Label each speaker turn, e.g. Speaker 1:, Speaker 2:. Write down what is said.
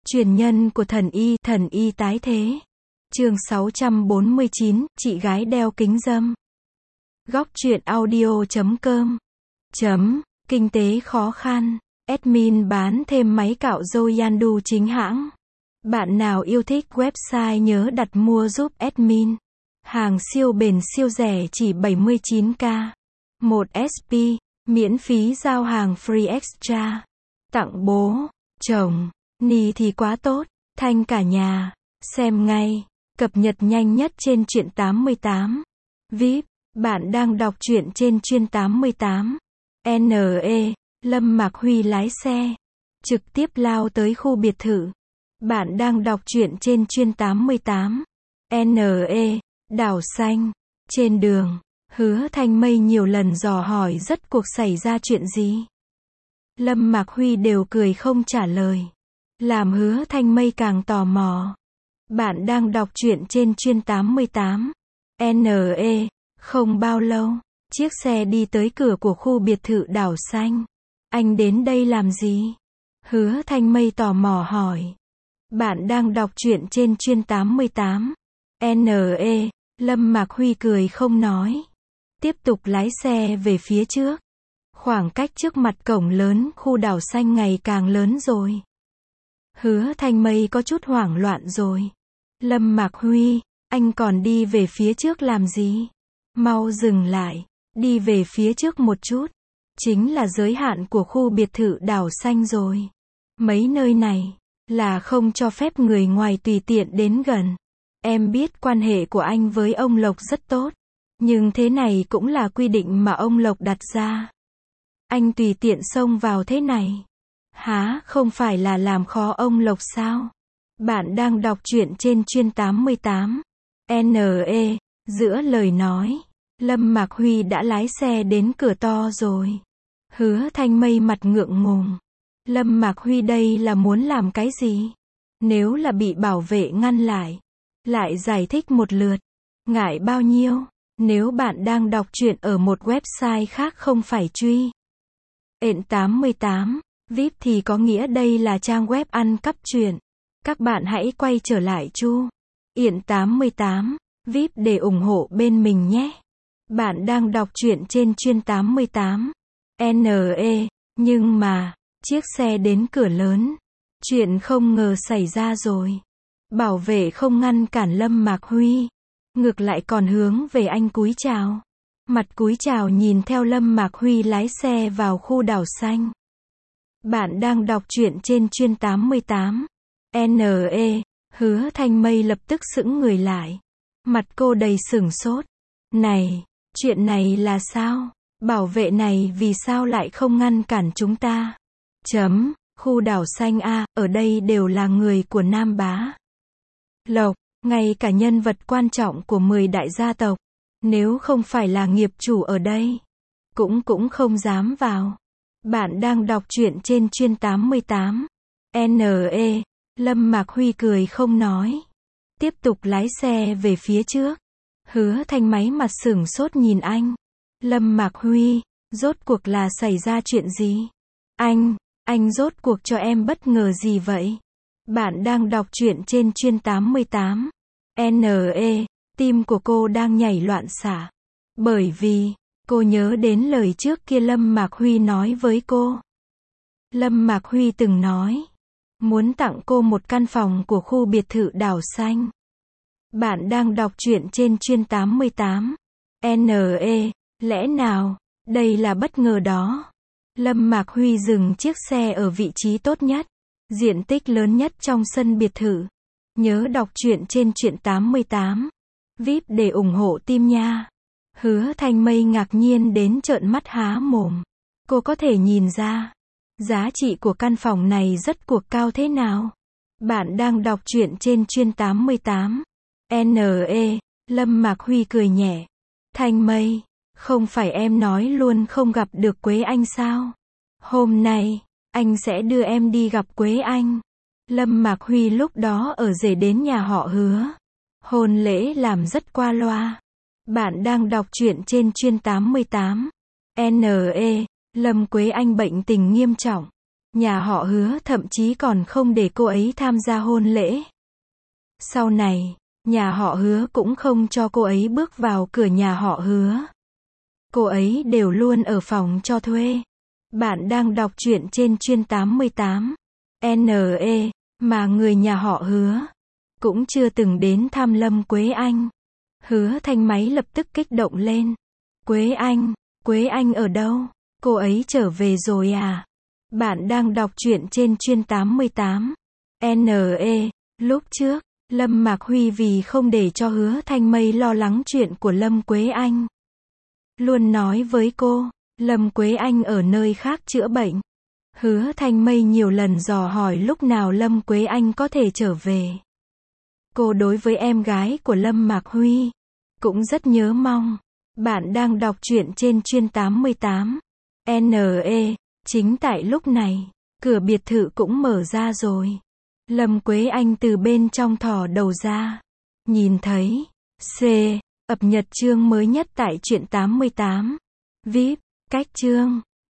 Speaker 1: Truyền nhân của thần y tái thế. Chương 649, chị gái đeo kính râm. Góc truyện audio.com. Kinh tế khó khăn. Admin bán thêm máy cạo râu Yandu chính hãng. Bạn nào yêu thích website nhớ đặt mua giúp admin. Hàng siêu bền siêu rẻ chỉ 79k. 1SP, miễn phí giao hàng free extra. Tặng bố, chồng, ni thì quá tốt, thanh cả nhà. Xem ngay, cập nhật nhanh nhất trên truyện 88. VIP, bạn đang đọc truyện trên truyện 88. NE, Lâm Mạc Huy lái xe, trực tiếp lao tới khu biệt thự. Bạn đang đọc truyện trên truyện 88. NE, đảo xanh. Trên đường, Hứa Thanh Mây nhiều lần dò hỏi rốt cuộc xảy ra chuyện gì. Lâm Mạc Huy đều cười không trả lời, làm Hứa Thanh Mây càng tò mò. Bạn đang đọc truyện trên truyện 88. NE, không bao lâu, chiếc xe đi tới cửa của khu biệt thự đảo xanh. Anh đến đây làm gì? Hứa Thanh Mây tò mò hỏi. Bạn đang đọc truyện trên truyện 88. NE, Lâm Mạc Huy cười không nói. Tiếp tục lái xe về phía trước. Khoảng cách trước mặt cổng lớn khu đảo xanh ngày càng lớn rồi. Hứa Thanh Mây có chút hoảng loạn rồi. Lâm Mạc Huy, anh còn đi về phía trước làm gì? Mau dừng lại, đi về phía trước một chút. Chính là giới hạn của khu biệt thự đảo xanh rồi. Mấy nơi này là không cho phép người ngoài tùy tiện đến gần. Em biết quan hệ của anh với ông Lộc rất tốt, nhưng thế này cũng là quy định mà ông Lộc đặt ra. Anh tùy tiện xông vào thế này, há không phải là làm khó ông Lộc sao? Bạn đang đọc truyện trên truyện 88. NE, giữa lời nói, Lâm Mạc Huy đã lái xe đến cửa to rồi. Hứa Thanh Mây mặt ngượng ngùng. Lâm Mạc Huy đây là muốn làm cái gì? Nếu là bị bảo vệ ngăn lại giải thích một lượt. Ngại bao nhiêu? Nếu bạn đang đọc truyện ở một website khác không phải truy. 88, VIP thì có nghĩa đây là trang web ăn cắp truyện. Các bạn hãy quay trở lại Chu Yện 88, VIP để ủng hộ bên mình nhé. Bạn đang đọc truyện trên truyện 88. NE, nhưng mà, chiếc xe đến cửa lớn. Chuyện không ngờ xảy ra rồi. Bảo vệ không ngăn cản Lâm Mạc Huy. Ngược lại còn hướng về anh cúi chào. Mặt cúi chào nhìn theo Lâm Mạc Huy lái xe vào khu đảo xanh. Bạn đang đọc truyện trên truyện 88. NE, Hứa Thanh Mây lập tức sững người lại. Mặt cô đầy sửng sốt. Này, chuyện này là sao? Bảo vệ này vì sao lại không ngăn cản chúng ta? Khu đảo xanh A, ở đây đều là người của Nam Bá Lộc, ngay cả nhân vật quan trọng của 10 đại gia tộc. Nếu không phải là nghiệp chủ ở đây, cũng không dám vào. Bạn đang đọc truyện trên truyện 88. NE, Lâm Mạc Huy cười không nói. Tiếp tục lái xe về phía trước. Hứa Thanh Máy mặt sửng sốt nhìn anh. Lâm Mạc Huy, rốt cuộc là xảy ra chuyện gì? Anh rốt cuộc cho em bất ngờ gì vậy? Bạn đang đọc truyện trên truyện 88. NE, tim của cô đang nhảy loạn xạ. Bởi vì, cô nhớ đến lời trước kia Lâm Mạc Huy nói với cô. Lâm Mạc Huy từng nói, muốn tặng cô một căn phòng của khu biệt thự đảo xanh. Bạn đang đọc truyện trên truyện 88. NE, lẽ nào, đây là bất ngờ đó. Lâm Mạc Huy dừng chiếc xe ở vị trí tốt nhất, diện tích lớn nhất trong sân biệt thự. Nhớ đọc truyện trên truyện 88. VIP để ủng hộ team nha. Hứa Thanh Mây ngạc nhiên đến trợn mắt há mồm. Cô có thể nhìn ra, giá trị của căn phòng này rất cuộc cao thế nào. Bạn đang đọc truyện trên truyện 88. NE, Lâm Mạc Huy cười nhẹ. Thanh Mây, không phải em nói luôn không gặp được Quế Anh sao? Hôm nay, anh sẽ đưa em đi gặp Quế Anh. Lâm Mạc Huy lúc đó ở rể đến nhà họ Hứa. Hôn lễ làm rất qua loa. Bạn đang đọc truyện trên truyện 88. NE, Lâm Quế Anh bệnh tình nghiêm trọng. Nhà họ Hứa thậm chí còn không để cô ấy tham gia hôn lễ. Sau này, nhà họ Hứa cũng không cho cô ấy bước vào cửa nhà họ Hứa. Cô ấy đều luôn ở phòng cho thuê. Bạn đang đọc truyện trên Chuyên 88. NE, mà người nhà họ Hứa cũng chưa từng đến thăm Lâm Quế Anh. Hứa Thanh máy lập tức kích động lên. Quế Anh ở đâu? Cô ấy trở về rồi à? Bạn đang đọc truyện trên Chuyên 88. NE, lúc trước, Lâm Mạc Huy vì không để cho Hứa Thanh Mây lo lắng chuyện của Lâm Quế Anh, luôn nói với cô, Lâm Quế Anh ở nơi khác chữa bệnh. Hứa Thanh Mây nhiều lần dò hỏi lúc nào Lâm Quế Anh có thể trở về. Cô đối với em gái của Lâm Mạc Huy cũng rất nhớ mong. Bạn đang đọc truyện trên Chuyên 88. NE, chính tại lúc này, cửa biệt thự cũng mở ra rồi. Lâm Quế Anh từ bên trong thò đầu ra. Nhìn thấy cập nhật chương mới nhất tại Truyện 88. VIP, cách chương